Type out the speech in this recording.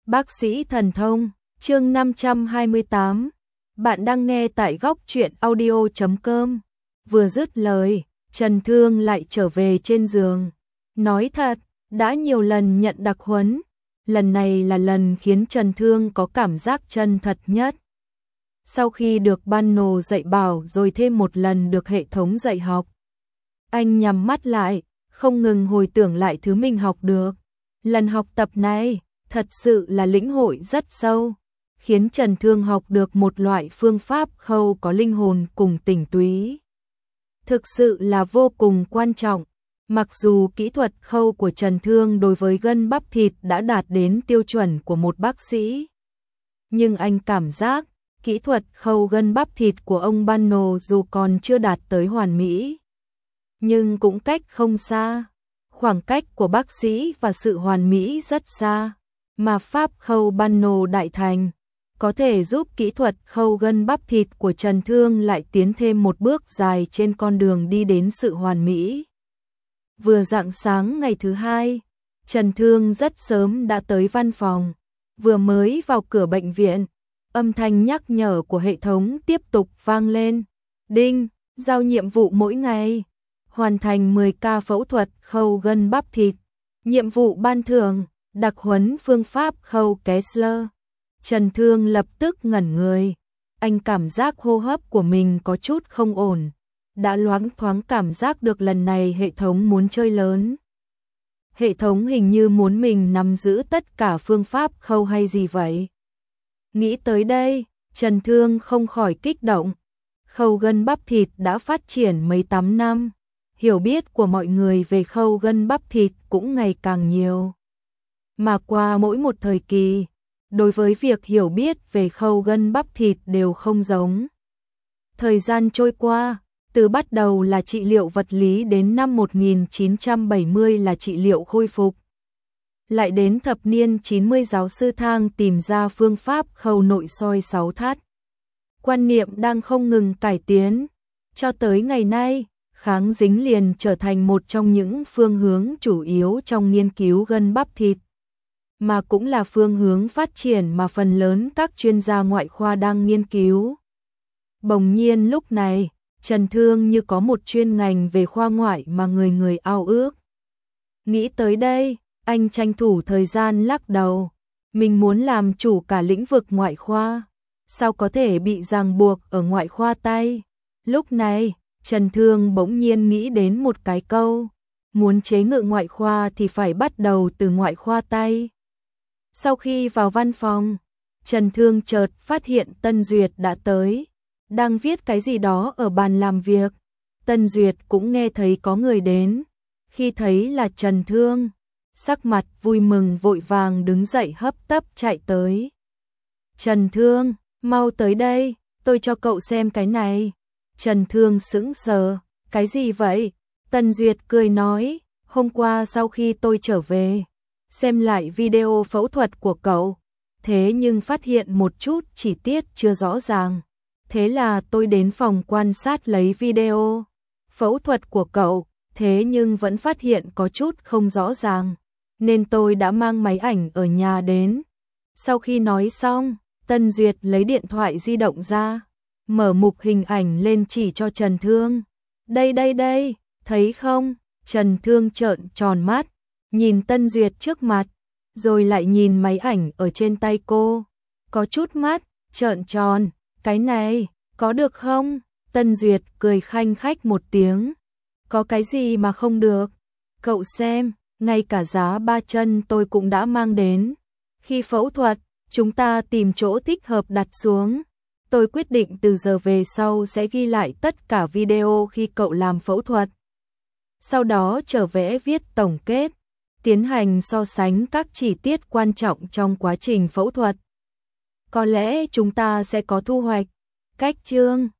Bác sĩ thần thông, chương 528. Bạn đang nghe tại góc truyện audio.com. Vừa dứt lời, Trần Thương lại trở về trên giường. Nói thật, đã nhiều lần nhận đặc huấn, lần này là lần khiến Trần Thương có cảm giác chân thật nhất. Sau khi được ban nồ dạy bảo rồi thêm một lần được hệ thống dạy học, anh nhắm mắt lại, không ngừng hồi tưởng lại thứ mình học được. Lần học tập này thật sự là lĩnh hội rất sâu, khiến Trần Thương học được một loại phương pháp khâu có linh hồn cùng tinh túy. Thực sự là vô cùng quan trọng. Mặc dù kỹ thuật khâu của Trần Thương đối với gân bắp thịt đã đạt đến tiêu chuẩn của một bác sĩ, nhưng anh cảm giác kỹ thuật khâu gân bắp thịt của ông Bano dù còn chưa đạt tới hoàn mỹ, nhưng cũng cách không xa. Khoảng cách của bác sĩ và sự hoàn mỹ rất xa, mà pháp khâu Bano đại thành có thể giúp kỹ thuật khâu gân bắp thịt của Trần Thương lại tiến thêm một bước dài trên con đường đi đến sự hoàn mỹ. Vừa rạng sáng ngày thứ hai, Trần Thương rất sớm đã tới văn phòng. Vừa mới vào cửa bệnh viện, âm thanh nhắc nhở của hệ thống tiếp tục vang lên. Đinh, giao nhiệm vụ mỗi ngày. Hoàn thành 10 ca phẫu thuật khâu gân bắp thịt. Nhiệm vụ ban thưởng, đặc huấn phương pháp khâu Kessler. Trần Thương lập tức ngẩn người. Anh cảm giác hô hấp của mình có chút không ổn. Đã loáng thoáng cảm giác được lần này hệ thống muốn chơi lớn. Hệ thống hình như muốn mình nắm giữ tất cả phương pháp khâu hay gì vậy? Nghĩ tới đây, Trần Thương không khỏi kích động. Khâu gân bắp thịt đã phát triển mấy tám năm. Hiểu biết của mọi người về khâu gân bắp thịt cũng ngày càng nhiều. Mà qua mỗi một thời kỳ, đối với việc hiểu biết về khâu gân bắp thịt đều không giống. Thời gian trôi qua, từ bắt đầu là trị liệu vật lý đến năm 1970 là trị liệu khôi phục. Lại đến thập niên 90 giáo sư Thang tìm ra phương pháp khâu nội soi 6 thắt. Quan niệm đang không ngừng cải tiến, cho tới ngày nay, kháng dính liền trở thành một trong những phương hướng chủ yếu trong nghiên cứu gân bắp thịt, mà cũng là phương hướng phát triển mà phần lớn các chuyên gia ngoại khoa đang nghiên cứu. Bỗng nhiên lúc này, Trần Thương như có một chuyên ngành về khoa ngoại mà người người ao ước. Nghĩ tới đây, anh tranh thủ thời gian lắc đầu. Mình muốn làm chủ cả lĩnh vực ngoại khoa, sao có thể bị ràng buộc ở ngoại khoa tay. Lúc này, Trần Thương bỗng nhiên nghĩ đến một cái câu, muốn chế ngự ngoại khoa thì phải bắt đầu từ ngoại khoa tay. Sau khi vào văn phòng, Trần Thương chợt phát hiện Tân Duyệt đã tới, đang viết cái gì đó ở bàn làm việc. Tân Duyệt cũng nghe thấy có người đến, khi thấy là Trần Thương, sắc mặt vui mừng vội vàng đứng dậy hấp tấp chạy tới. Trần Thương, mau tới đây, tôi cho cậu xem cái này. Trần Thương sững sờ, cái gì vậy? Tân Duyệt cười nói, hôm qua sau khi tôi trở về, xem lại video phẫu thuật của cậu, thế nhưng phát hiện một chút chi tiết chưa rõ ràng. Thế là tôi đến phòng quan sát lấy video phẫu thuật của cậu, thế nhưng vẫn phát hiện có chút không rõ ràng, nên tôi đã mang máy ảnh ở nhà đến. Sau khi nói xong, Tân Duyệt lấy điện thoại di động ra, mở mục hình ảnh lên chỉ cho Trần Thương. Đây, thấy không? Trần Thương trợn tròn mắt, nhìn Tân Duyệt trước mặt, rồi lại nhìn máy ảnh ở trên tay cô. Có chút mắt, trợn tròn, cái này, có được không? Tân Duyệt cười khanh khách một tiếng. Có cái gì mà không được? Cậu xem, ngay cả giá 3 chân tôi cũng đã mang đến. Khi phẫu thuật, chúng ta tìm chỗ thích hợp đặt xuống. Tôi quyết định từ giờ về sau sẽ ghi lại tất cả video khi cậu làm phẫu thuật. Sau đó trở vẽ viết tổng kết, tiến hành so sánh các chi tiết quan trọng trong quá trình phẫu thuật. Có lẽ chúng ta sẽ có thu hoạch. Cách chương